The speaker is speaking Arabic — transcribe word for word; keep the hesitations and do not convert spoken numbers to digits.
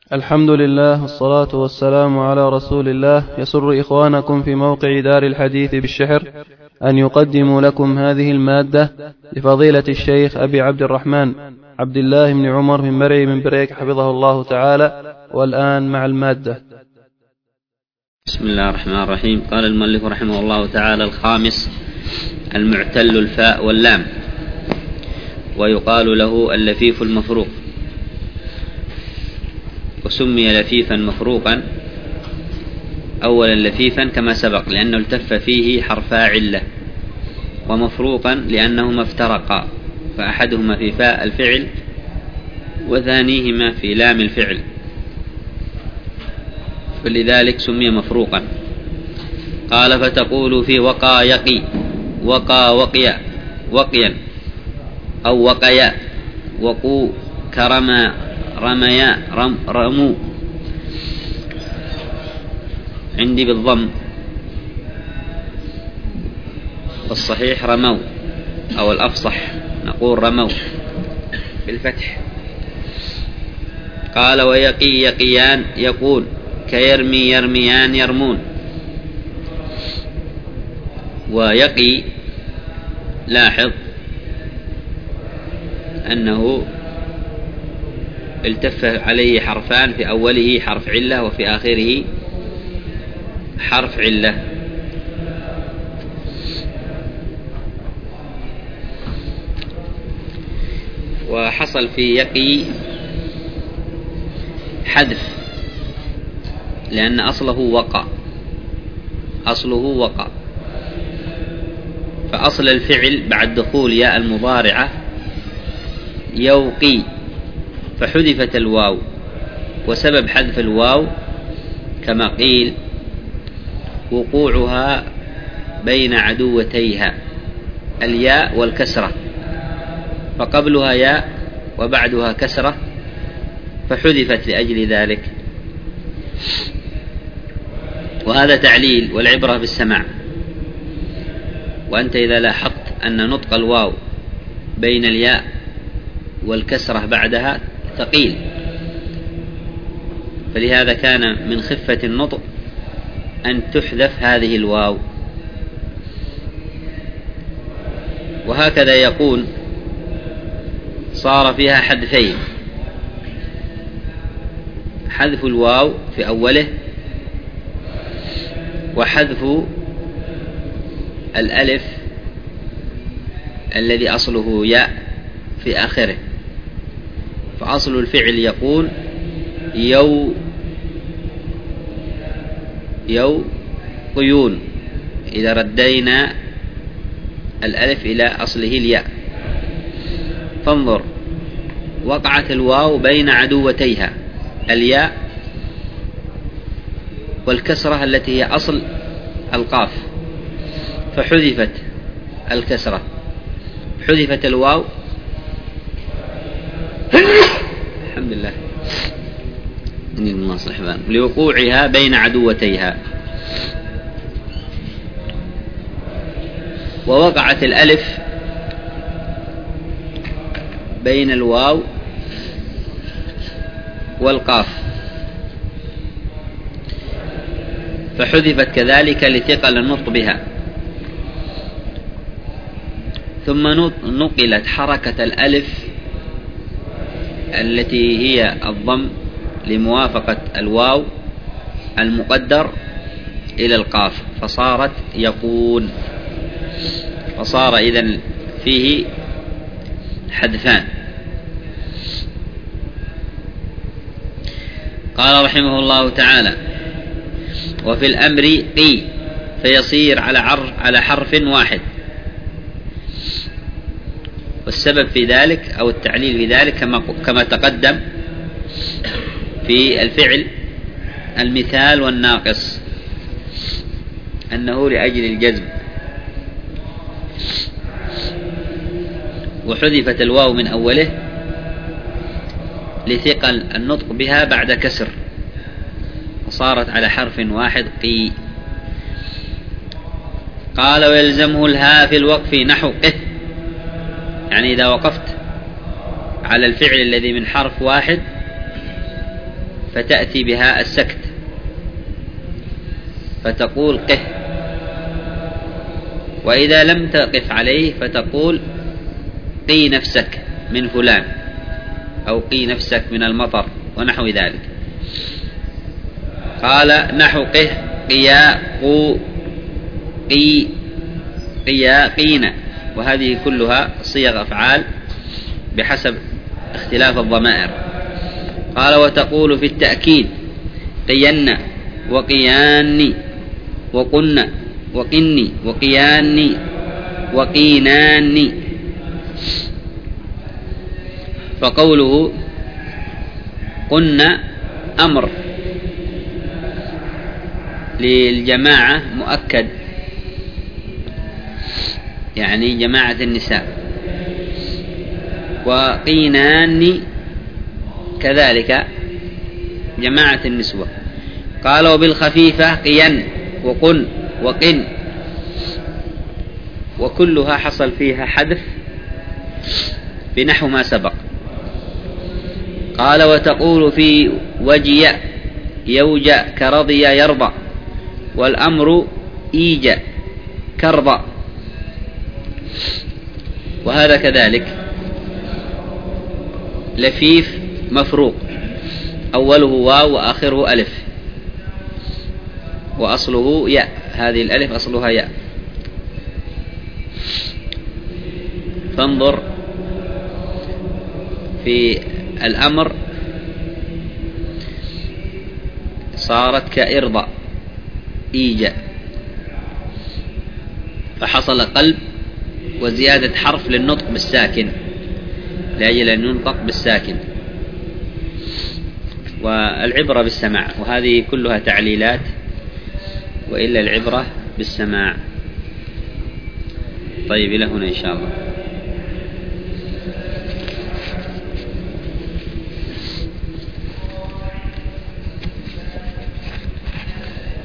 الحمد لله والصلاة والسلام على رسول الله. يسر إخوانكم في موقع دار الحديث بالشحر أن يقدموا لكم هذه المادة لفضيلة الشيخ أبي عبد الرحمن عبد الله بن عمر بن مرعي من بريك حفظه الله تعالى. والآن مع المادة. بسم الله الرحمن الرحيم. قال المؤلف رحمه الله تعالى: الخامس المعتل الفاء واللام، ويقال له اللفيف المفروق، وسمي لفيفا مفروقا أولا لفيفا كما سبق لأنه التف فيه حرفا علة، ومفروقا لأنهما افترقا، فأحدهما في فاء الفعل وثانيهما في لام الفعل، فلذلك سمي مفروقا. قال: فتقول في وقى يقي، وقى وقيا وقيا، أو وقيا، وقو كرما رميا رم رمو. عندي بالضم، والصحيح رموا، أو الأفصح نقول رموا بالفتح. قال: ويقي يقيان يقول، كيرمي يرميان يرمون. ويقي لاحظ أنه التف عليه حرفان، في أوله حرف علة وفي آخره حرف علة. وحصل في يقي حذف لأن أصله وقع، أصله وقع، فأصل الفعل بعد دخول ياء المضارعة يوقي، فحذفت الواو، وسبب حذف الواو كما قيل وقوعها بين عدوتيها الياء والكسرة، فقبلها ياء وبعدها كسرة، فحذفت لأجل ذلك. وهذا تعليل، والعبرة بالسماع. وأنت إذا لاحظت أن نطق الواو بين الياء والكسرة بعدها ثقيل، فلهذا كان من خفة النطق أن تحذف هذه الواو. وهكذا يقول صار فيها حذفين: حذف الواو في أوله، وحذف الألف الذي أصله ياء في آخره. فأصل الفعل يقول يو يو قيون، إذا ردينا الألف إلى أصله الياء. فانظر، وقعت الواو بين عدوتيها الياء والكسرة التي هي أصل القاف، فحذفت الكسرة، حذفت الواو الحمد لله إني المناصح لوقوعها بين عدوتيها. ووقعت الألف بين الواو والقاف، فحذفت كذلك لثقل النطق بها. ثم نقلت حركة الألف التي هي الضم لموافقة الواو المقدر إلى القاف، فصارت يقون، فصار إذن فيه حذفان. قال رحمه الله تعالى: وفي الأمر قي، فيصير على على حرف واحد. والسبب في ذلك أو التعليل في ذلك كما كما تقدم في الفعل المثال والناقص، أنه لأجل الجزم. وحذفت الواو من أوله لثقل النطق بها بعد كسر، وصارت على حرف واحد قي. قال: ويلزمه الهاء في الوقف نحو قه، يعني إذا وقفت على الفعل الذي من حرف واحد فتأتي بها السكت فتقول قه، وإذا لم تقف عليه فتقول قي نفسك من فلان، أو قي نفسك من المطر ونحو ذلك. قال نحو قه قيا قو قي قيا قينا، وهذه كلها صيغ أفعال بحسب اختلاف الضمائر. قال وتقول في التأكيد قينا وقياني وقنا وقني وقياني وقيناني. فقوله قلنا أمر للجماعة مؤكد، يعني جماعة النساء، وقينان كذلك جماعة النسوة. قال وبالخفيفة قين وقن وقن، وكلها حصل فيها حذف بنحو ما سبق. قال وتقول في وجي يوجى كرضي يرضى، والأمر إيجى كرضى، وهذا كذلك لفيف مفروق، أوله واو وآخره ألف، وأصله ياء، هذه الألف أصلها ياء. فانظر في الأمر صارت كإرضى إيجا، فحصل قلب وزيادة حرف للنطق بالساكن لأجل أن ينطق بالساكن، والعبرة بالسماع، وهذه كلها تعليلات، وإلا العبرة بالسماع. طيب إلى هنا إن شاء الله.